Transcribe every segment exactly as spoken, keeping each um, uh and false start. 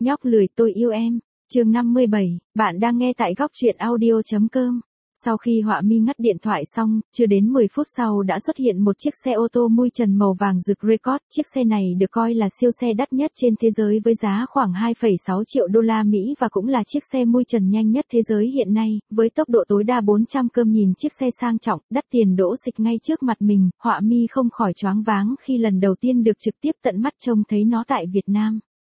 Nhóc lười tôi yêu em. Chương năm mươi bảy, bạn đang nghe tại góc truyện audio chấm com. Sau khi Họa Mi ngắt điện thoại xong, chưa đến mười phút sau đã xuất hiện một chiếc xe ô tô mui trần màu vàng rực Record. Chiếc xe này được coi là siêu xe đắt nhất trên thế giới với giá khoảng hai phẩy sáu triệu đô la Mỹ và cũng là chiếc xe mui trần nhanh nhất thế giới hiện nay, với tốc độ tối đa bốn trăm ki lô mét. Nhìn chiếc xe sang trọng, đắt tiền đỗ xịch ngay trước mặt mình, Họa Mi không khỏi choáng váng khi lần đầu tiên được trực tiếp tận mắt trông thấy nó tại Việt Nam.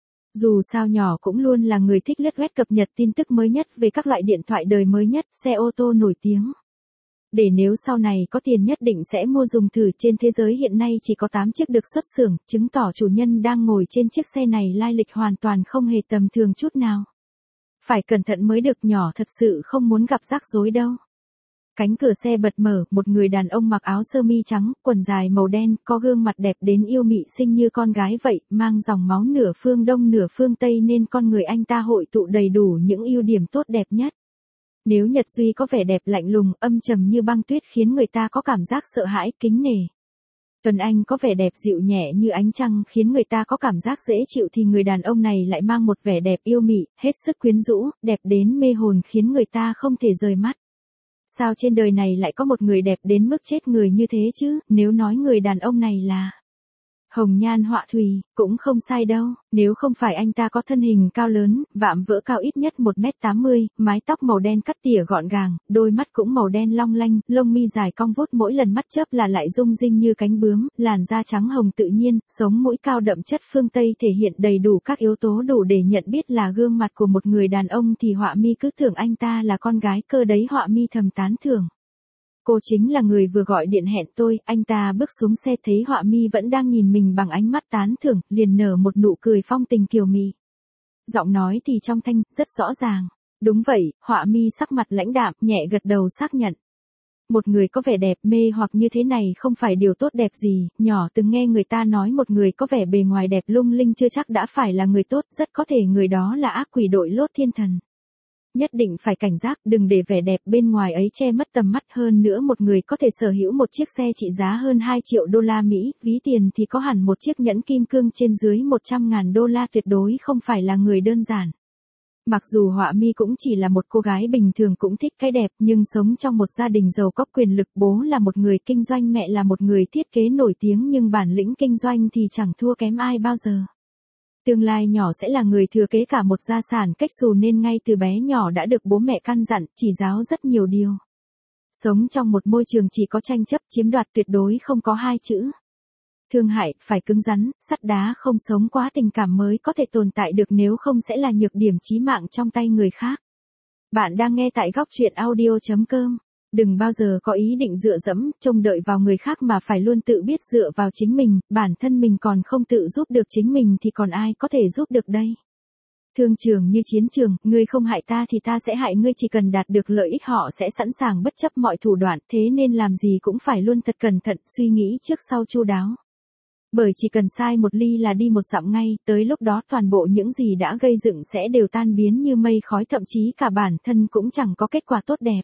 Dù sao nhỏ cũng luôn là người thích lướt web cập nhật tin tức mới nhất về các loại điện thoại đời mới nhất, xe ô tô nổi tiếng. Để nếu sau này có tiền nhất định sẽ mua dùng thử. Trên thế giới hiện nay chỉ có tám chiếc được xuất xưởng, chứng tỏ chủ nhân đang ngồi trên chiếc xe này lai lịch hoàn toàn không hề tầm thường chút nào. Phải cẩn thận mới được, nhỏ thật sự không muốn gặp rắc rối đâu. Cánh cửa xe bật mở, một người đàn ông mặc áo sơ mi trắng, quần dài màu đen, có gương mặt đẹp đến yêu mị xinh như con gái vậy, mang dòng máu nửa phương Đông nửa phương Tây nên con người anh ta hội tụ đầy đủ những ưu điểm tốt đẹp nhất. Nếu Nhật Duy có vẻ đẹp lạnh lùng, âm trầm như băng tuyết khiến người ta có cảm giác sợ hãi, kính nể. Tuấn Anh có vẻ đẹp dịu nhẹ như ánh trăng khiến người ta có cảm giác dễ chịu thì người đàn ông này lại mang một vẻ đẹp yêu mị, hết sức quyến rũ, đẹp đến mê hồn khiến người ta không thể rời mắt. Sao trên đời này lại có một người đẹp đến mức chết người như thế chứ, nếu nói người đàn ông này là hồng nhan họa thủy, cũng không sai đâu, nếu không phải anh ta có thân hình cao lớn, vạm vỡ cao ít nhất một mét tám mươi, mái tóc màu đen cắt tỉa gọn gàng, đôi mắt cũng màu đen long lanh, lông mi dài cong vút mỗi lần mắt chớp là lại rung rinh như cánh bướm, làn da trắng hồng tự nhiên, sống mũi cao đậm chất phương Tây thể hiện đầy đủ các yếu tố đủ để nhận biết là gương mặt của một người đàn ông thì Họa Mi cứ tưởng anh ta là con gái cơ đấy. Họa Mi thầm tán thưởng. Cô chính là người vừa gọi điện hẹn tôi. Anh ta bước xuống xe thấy Họa Mi vẫn đang nhìn mình bằng ánh mắt tán thưởng, liền nở một nụ cười phong tình kiều mị. Giọng nói thì trong thanh, rất rõ ràng. Đúng vậy, Họa Mi sắc mặt lãnh đạm, nhẹ gật đầu xác nhận. Một người có vẻ đẹp mê hoặc như thế này không phải điều tốt đẹp gì, nhỏ từng nghe người ta nói một người có vẻ bề ngoài đẹp lung linh chưa chắc đã phải là người tốt, rất có thể người đó là ác quỷ đội lốt thiên thần. Nhất định phải cảnh giác, đừng để vẻ đẹp bên ngoài ấy che mất tầm mắt. Hơn nữa một người có thể sở hữu một chiếc xe trị giá hơn hai triệu đô la Mỹ, ví tiền thì có hẳn một chiếc nhẫn kim cương trên dưới một trăm ngàn đô la tuyệt đối không phải là người đơn giản. Mặc dù Họa Mi cũng chỉ là một cô gái bình thường cũng thích cái đẹp, nhưng sống trong một gia đình giàu có quyền lực, bố là một người kinh doanh, mẹ là một người thiết kế nổi tiếng nhưng bản lĩnh kinh doanh thì chẳng thua kém ai bao giờ. Tương lai nhỏ sẽ là người thừa kế cả một gia sản cách xù nên ngay từ bé nhỏ đã được bố mẹ căn dặn, chỉ giáo rất nhiều điều. Sống trong một môi trường chỉ có tranh chấp chiếm đoạt tuyệt đối không có hai chữ thương hại, phải cứng rắn, sắt đá không sống quá tình cảm mới có thể tồn tại được, nếu không sẽ là nhược điểm chí mạng trong tay người khác. Bạn đang nghe tại góc truyện audio chấm com. Đừng bao giờ có ý định dựa dẫm, trông đợi vào người khác mà phải luôn tự biết dựa vào chính mình, bản thân mình còn không tự giúp được chính mình thì còn ai có thể giúp được đây. Thương trường như chiến trường, ngươi không hại ta thì ta sẽ hại ngươi, chỉ cần đạt được lợi ích họ sẽ sẵn sàng bất chấp mọi thủ đoạn, thế nên làm gì cũng phải luôn thật cẩn thận, suy nghĩ trước sau chu đáo. Bởi chỉ cần sai một ly là đi một dặm ngay, tới lúc đó toàn bộ những gì đã gây dựng sẽ đều tan biến như mây khói, thậm chí cả bản thân cũng chẳng có kết quả tốt đẹp.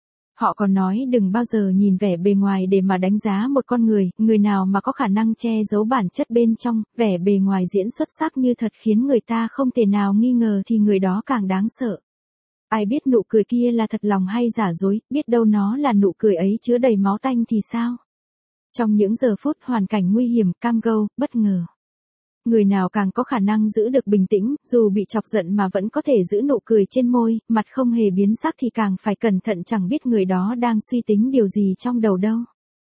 Họ còn nói đừng bao giờ nhìn vẻ bề ngoài để mà đánh giá một con người, người nào mà có khả năng che giấu bản chất bên trong, vẻ bề ngoài diễn xuất sắc như thật khiến người ta không thể nào nghi ngờ thì người đó càng đáng sợ. Ai biết nụ cười kia là thật lòng hay giả dối, biết đâu nó là nụ cười ấy chứa đầy máu tanh thì sao? Trong những giờ phút hoàn cảnh nguy hiểm, cam go, bất ngờ. Người nào càng có khả năng giữ được bình tĩnh, dù bị chọc giận mà vẫn có thể giữ nụ cười trên môi, mặt không hề biến sắc thì càng phải cẩn thận, chẳng biết người đó đang suy tính điều gì trong đầu đâu.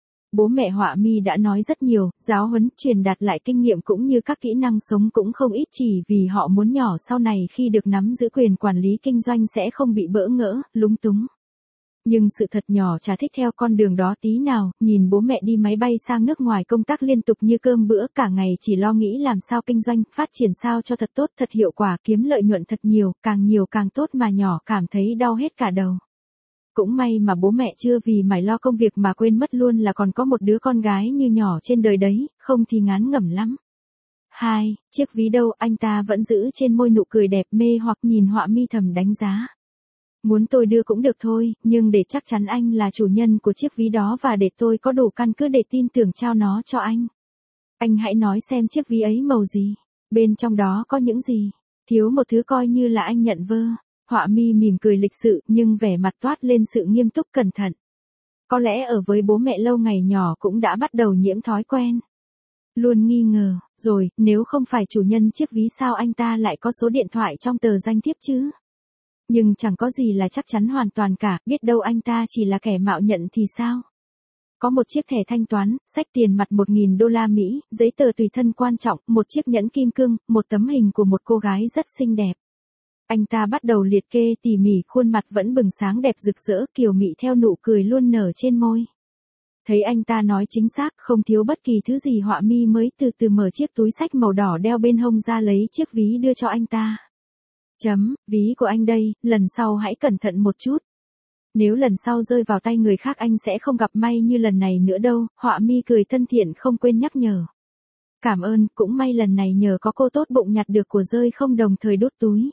Bố mẹ Họa Mi đã nói rất nhiều, giáo huấn, truyền đạt lại kinh nghiệm cũng như các kỹ năng sống cũng không ít, chỉ vì họ muốn nhỏ sau này khi được nắm giữ quyền quản lý kinh doanh sẽ không bị bỡ ngỡ, lúng túng. Nhưng sự thật nhỏ chả thích theo con đường đó tí nào, nhìn bố mẹ đi máy bay sang nước ngoài công tác liên tục như cơm bữa, cả ngày chỉ lo nghĩ làm sao kinh doanh, phát triển sao cho thật tốt, thật hiệu quả, kiếm lợi nhuận thật nhiều, càng nhiều càng tốt, mà nhỏ cảm thấy đau hết cả đầu. Cũng may mà bố mẹ chưa vì mải lo công việc mà quên mất luôn là còn có một đứa con gái như nhỏ trên đời đấy, không thì ngán ngẩm lắm. Hai, chiếc ví đâu, anh ta vẫn giữ trên môi nụ cười đẹp mê hoặc, nhìn Họa Mi thầm đánh giá. Muốn tôi đưa cũng được thôi, nhưng để chắc chắn anh là chủ nhân của chiếc ví đó và để tôi có đủ căn cứ để tin tưởng trao nó cho anh. Anh hãy nói xem chiếc ví ấy màu gì, bên trong đó có những gì. Thiếu một thứ coi như là anh nhận vơ. Họa mi mỉm cười lịch sự nhưng vẻ mặt toát lên sự nghiêm túc cẩn thận. Có lẽ ở với bố mẹ lâu ngày nhỏ cũng đã bắt đầu nhiễm thói quen. Luôn nghi ngờ, rồi, nếu không phải chủ nhân chiếc ví sao anh ta lại có số điện thoại trong tờ danh thiếp chứ? Nhưng chẳng có gì là chắc chắn hoàn toàn cả, biết đâu anh ta chỉ là kẻ mạo nhận thì sao? Có một chiếc thẻ thanh toán, xách tiền mặt một nghìn đô la Mỹ, giấy tờ tùy thân quan trọng, một chiếc nhẫn kim cương, một tấm hình của một cô gái rất xinh đẹp. Anh ta bắt đầu liệt kê tỉ mỉ, khuôn mặt vẫn bừng sáng đẹp rực rỡ, kiều mị theo nụ cười luôn nở trên môi. Thấy anh ta nói chính xác, không thiếu bất kỳ thứ gì, Họa mi mới từ từ mở chiếc túi xách màu đỏ đeo bên hông ra lấy chiếc ví đưa cho anh ta. Chấm, ví của anh đây, lần sau hãy cẩn thận một chút. Nếu lần sau rơi vào tay người khác anh sẽ không gặp may như lần này nữa đâu, Họa mi cười thân thiện không quên nhắc nhở. Cảm ơn, cũng may lần này nhờ có cô tốt bụng nhặt được của rơi không đồng thời đốt túi.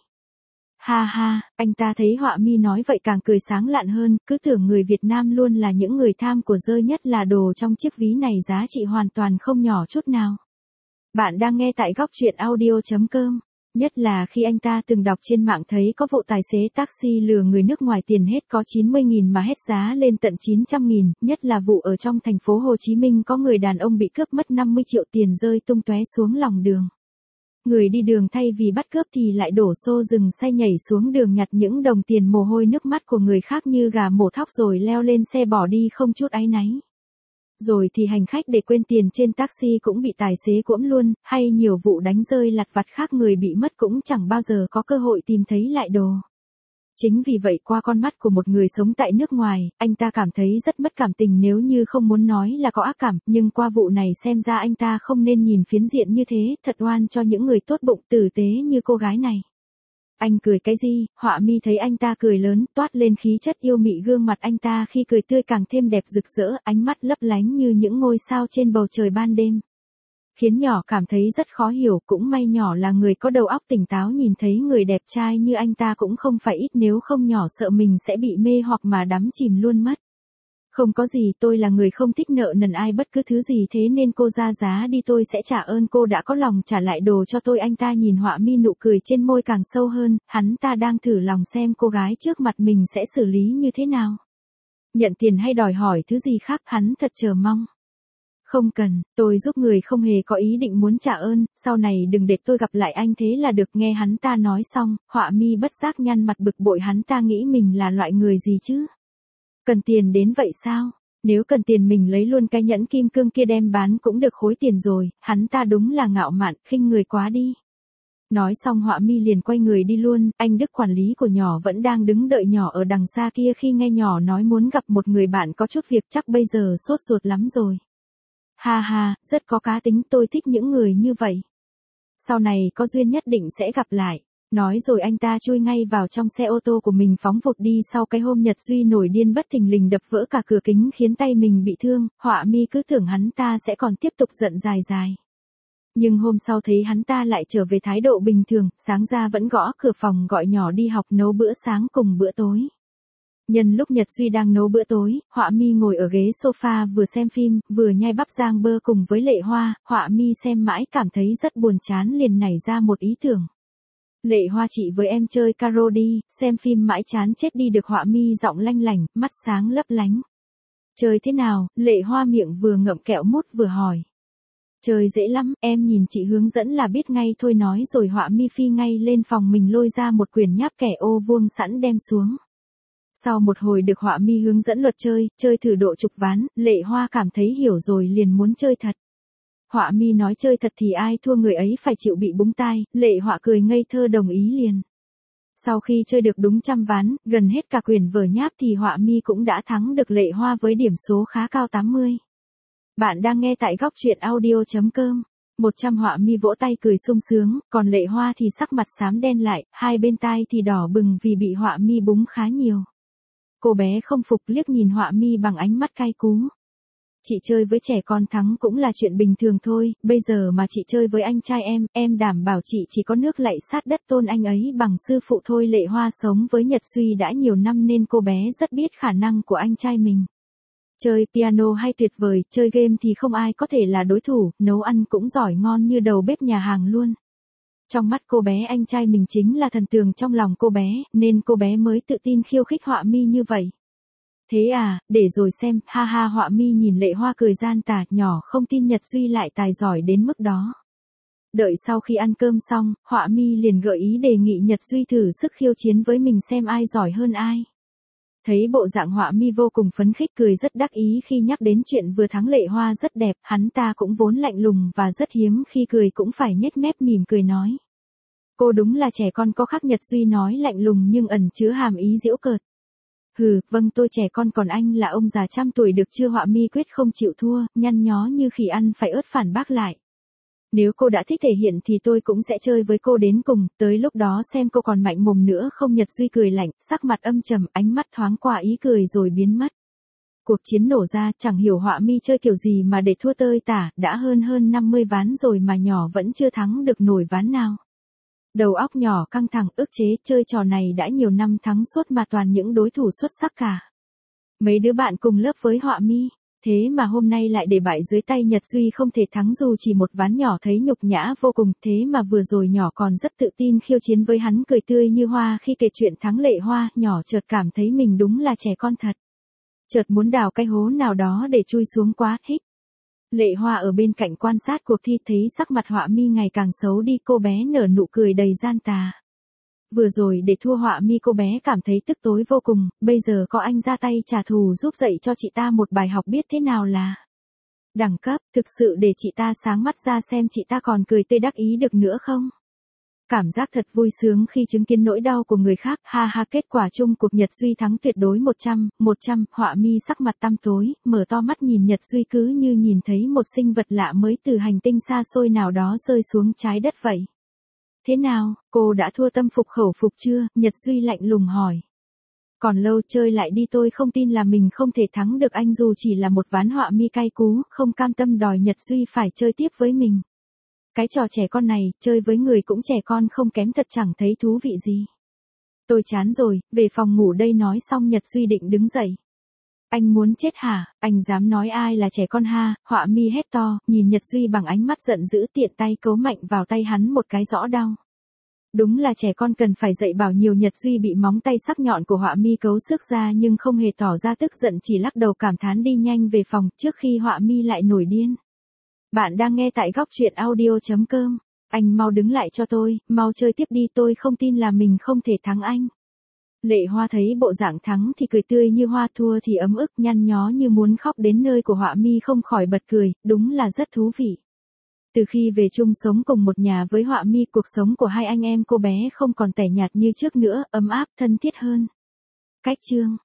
Ha ha, anh ta thấy Họa mi nói vậy càng cười sáng lạn hơn, cứ tưởng người Việt Nam luôn là những người tham của rơi, nhất là đồ trong chiếc ví này giá trị hoàn toàn không nhỏ chút nào. Bạn đang nghe tại góc truyện audio chấm com. Nhất là khi anh ta từng đọc trên mạng thấy có vụ tài xế taxi lừa người nước ngoài tiền hết có chín mươi nghìn mà hết giá lên tận chín trăm nghìn, nhất là vụ ở trong thành phố Hồ Chí Minh có người đàn ông bị cướp mất năm mươi triệu tiền rơi tung tóe xuống lòng đường. Người đi đường thay vì bắt cướp thì lại đổ xô dừng xe nhảy xuống đường nhặt những đồng tiền mồ hôi nước mắt của người khác như gà mổ thóc rồi leo lên xe bỏ đi không chút áy náy. Rồi thì hành khách để quên tiền trên taxi cũng bị tài xế cuỗm luôn, hay nhiều vụ đánh rơi lặt vặt khác người bị mất cũng chẳng bao giờ có cơ hội tìm thấy lại đồ. Chính vì vậy qua con mắt của một người sống tại nước ngoài, anh ta cảm thấy rất mất cảm tình, nếu như không muốn nói là có ác cảm, nhưng qua vụ này xem ra anh ta không nên nhìn phiến diện như thế, thật oan cho những người tốt bụng tử tế như cô gái này. Anh cười cái gì? Họa mi thấy anh ta cười lớn, toát lên khí chất yêu mị, gương mặt anh ta khi cười tươi càng thêm đẹp rực rỡ, ánh mắt lấp lánh như những ngôi sao trên bầu trời ban đêm. Khiến nhỏ cảm thấy rất khó hiểu, cũng may nhỏ là người có đầu óc tỉnh táo, nhìn thấy người đẹp trai như anh ta cũng không phải ít, nếu không nhỏ sợ mình sẽ bị mê hoặc mà đắm chìm luôn mất. Không có gì, tôi là người không thích nợ nần ai bất cứ thứ gì, thế nên cô ra giá đi, tôi sẽ trả ơn cô đã có lòng trả lại đồ cho tôi. Anh ta nhìn Họa mi, nụ cười trên môi càng sâu hơn, hắn ta đang thử lòng xem cô gái trước mặt mình sẽ xử lý như thế nào. Nhận tiền hay đòi hỏi thứ gì khác, hắn thật chờ mong. Không cần, tôi giúp người không hề có ý định muốn trả ơn, sau này đừng để tôi gặp lại anh thế là được. Nghe hắn ta nói xong, Họa mi bất giác nhăn mặt bực bội, hắn ta nghĩ mình là loại người gì chứ? Cần tiền đến vậy sao? Nếu cần tiền mình lấy luôn cái nhẫn kim cương kia đem bán cũng được khối tiền rồi, hắn ta đúng là ngạo mạn, khinh người quá đi. Nói xong Họa mi liền quay người đi luôn, anh Đức quản lý của nhỏ vẫn đang đứng đợi nhỏ ở đằng xa kia, khi nghe nhỏ nói muốn gặp một người bạn có chút việc, chắc bây giờ sốt ruột lắm rồi. Ha ha, rất có cá tính, tôi thích những người như vậy. Sau này có duyên nhất định sẽ gặp lại. Nói rồi anh ta chui ngay vào trong xe ô tô của mình phóng vụt đi. Sau cái hôm Nhật Duy nổi điên bất thình lình đập vỡ cả cửa kính khiến tay mình bị thương, Họa mi cứ tưởng hắn ta sẽ còn tiếp tục giận dài dài. Nhưng hôm sau thấy hắn ta lại trở về thái độ bình thường, sáng ra vẫn gõ cửa phòng gọi nhỏ đi học, nấu bữa sáng cùng bữa tối. Nhân lúc Nhật Duy đang nấu bữa tối, Họa mi ngồi ở ghế sofa vừa xem phim, vừa nhai bắp rang bơ cùng với Lệ Hoa. Họa mi xem mãi cảm thấy rất buồn chán liền nảy ra một ý tưởng. Lệ Hoa, chị với em chơi caro đi, xem phim mãi chán chết đi được. Họa mi giọng lanh lảnh, mắt sáng lấp lánh. Chơi thế nào? Lệ Hoa miệng vừa ngậm kẹo mút vừa hỏi. Chơi dễ lắm, em nhìn chị hướng dẫn là biết ngay thôi. Nói rồi Họa mi phi ngay lên phòng mình lôi ra một quyển nháp kẻ ô vuông sẵn đem xuống. Sau một hồi được Họa mi hướng dẫn luật chơi, chơi thử độ chục ván, Lệ Hoa cảm thấy hiểu rồi liền muốn chơi thật. Họa mi nói chơi thật thì ai thua người ấy phải chịu bị búng tai, Lệ Hoa cười ngây thơ đồng ý liền. Sau khi chơi được đúng trăm ván, gần hết cả quyển vở nháp thì Họa mi cũng đã thắng được Lệ Hoa với điểm số khá cao tám mươi. Bạn đang nghe tại góc truyện audio chấm com. một trăm Họa mi vỗ tay cười sung sướng, còn Lệ Hoa thì sắc mặt xám đen lại, hai bên tai thì đỏ bừng vì bị Họa mi búng khá nhiều. Cô bé không phục liếc nhìn Họa mi bằng ánh mắt cay cú. Chị chơi với trẻ con thắng cũng là chuyện bình thường thôi, bây giờ mà chị chơi với anh trai em, em đảm bảo chị chỉ có nước lạy sát đất tôn anh ấy bằng sư phụ thôi. Lệ Hoa sống với Nhật Duy đã nhiều năm nên cô bé rất biết khả năng của anh trai mình. Chơi piano hay tuyệt vời, chơi game thì không ai có thể là đối thủ, nấu ăn cũng giỏi ngon như đầu bếp nhà hàng luôn. Trong mắt cô bé anh trai mình chính là thần tượng trong lòng cô bé, nên cô bé mới tự tin khiêu khích Họa Mi như vậy. Thế à, để rồi xem, ha ha. Họa Mi nhìn Lệ Hoa cười gian tà, nhỏ không tin Nhật Duy lại tài giỏi đến mức đó. Đợi sau khi ăn cơm xong, Họa Mi liền gợi ý đề nghị Nhật Duy thử sức khiêu chiến với mình xem ai giỏi hơn ai. Thấy bộ dạng Họa Mi vô cùng phấn khích, cười rất đắc ý khi nhắc đến chuyện vừa thắng Lệ Hoa rất đẹp, hắn ta cũng vốn lạnh lùng và rất hiếm khi cười cũng phải nhếch mép mỉm cười nói. Cô đúng là trẻ con có khác. Nhật Duy nói lạnh lùng nhưng ẩn chứa hàm ý giễu cợt. Hừ, vâng tôi trẻ con còn anh là ông già trăm tuổi được chưa? Họa Mi quyết không chịu thua, nhăn nhó như khỉ ăn phải ớt phản bác lại. Nếu cô đã thích thể hiện thì tôi cũng sẽ chơi với cô đến cùng, tới lúc đó xem cô còn mạnh mồm nữa không. Nhật Duy cười lạnh, sắc mặt âm trầm, ánh mắt thoáng qua ý cười rồi biến mất. Cuộc chiến nổ ra, chẳng hiểu Họa Mi chơi kiểu gì mà để thua tơi tả, đã hơn hơn năm mươi ván rồi mà nhỏ vẫn chưa thắng được nổi ván nào. Đầu óc nhỏ căng thẳng, ức chế, chơi trò này đã nhiều năm thắng suốt mà toàn những đối thủ xuất sắc cả. Mấy đứa bạn cùng lớp với Họa Mi, thế mà hôm nay lại để bại dưới tay Nhật Duy không thể thắng dù chỉ một ván. Nhỏ thấy nhục nhã vô cùng, thế mà vừa rồi nhỏ còn rất tự tin khiêu chiến với hắn, cười tươi như hoa khi kể chuyện thắng Lệ Hoa. Nhỏ chợt cảm thấy mình đúng là trẻ con thật. Chợt muốn đào cái hố nào đó để chui xuống quá, hích. Lệ Hoa ở bên cạnh quan sát cuộc thi, thấy sắc mặt Họa Mi ngày càng xấu đi, cô bé nở nụ cười đầy gian tà. Vừa rồi để thua Họa Mi cô bé cảm thấy tức tối vô cùng, bây giờ có anh ra tay trả thù giúp dạy cho chị ta một bài học biết thế nào là đẳng cấp, thực sự để chị ta sáng mắt ra xem chị ta còn cười tươi đắc ý được nữa không. Cảm giác thật vui sướng khi chứng kiến nỗi đau của người khác, ha ha. Kết quả chung cuộc Nhật Duy thắng tuyệt đối một trăm, một trăm. Họa Mi sắc mặt tăm tối, mở to mắt nhìn Nhật Duy cứ như nhìn thấy một sinh vật lạ mới từ hành tinh xa xôi nào đó rơi xuống trái đất vậy. Thế nào, cô đã thua tâm phục khẩu phục chưa? Nhật Duy lạnh lùng hỏi. Còn lâu, chơi lại đi, tôi không tin là mình không thể thắng được anh dù chỉ là một ván. Họa Mi cay cú, không cam tâm đòi Nhật Duy phải chơi tiếp với mình. Cái trò trẻ con này, chơi với người cũng trẻ con không kém, thật chẳng thấy thú vị gì. Tôi chán rồi, về phòng ngủ đây. Nói xong Nhật Duy định đứng dậy. Anh muốn chết hả, anh dám nói ai là trẻ con ha? Họa Mi hét to, nhìn Nhật Duy bằng ánh mắt giận dữ, tiện tay cấu mạnh vào tay hắn một cái rõ đau. Đúng là trẻ con cần phải dạy bảo nhiều. Nhật Duy bị móng tay sắc nhọn của Họa Mi cấu xước ra nhưng không hề tỏ ra tức giận, chỉ lắc đầu cảm thán đi nhanh về phòng trước khi Họa Mi lại nổi điên. Bạn đang nghe tại góc truyện audio chấm com. Anh mau đứng lại cho tôi, mau chơi tiếp đi, tôi không tin là mình không thể thắng anh. Lệ Hoa thấy bộ dạng thắng thì cười tươi như hoa, thua thì ấm ức, nhăn nhó như muốn khóc đến nơi của Họa Mi không khỏi bật cười, đúng là rất thú vị. Từ khi về chung sống cùng một nhà với Họa Mi, cuộc sống của hai anh em cô bé không còn tẻ nhạt như trước nữa, ấm áp, thân thiết hơn. Cách chương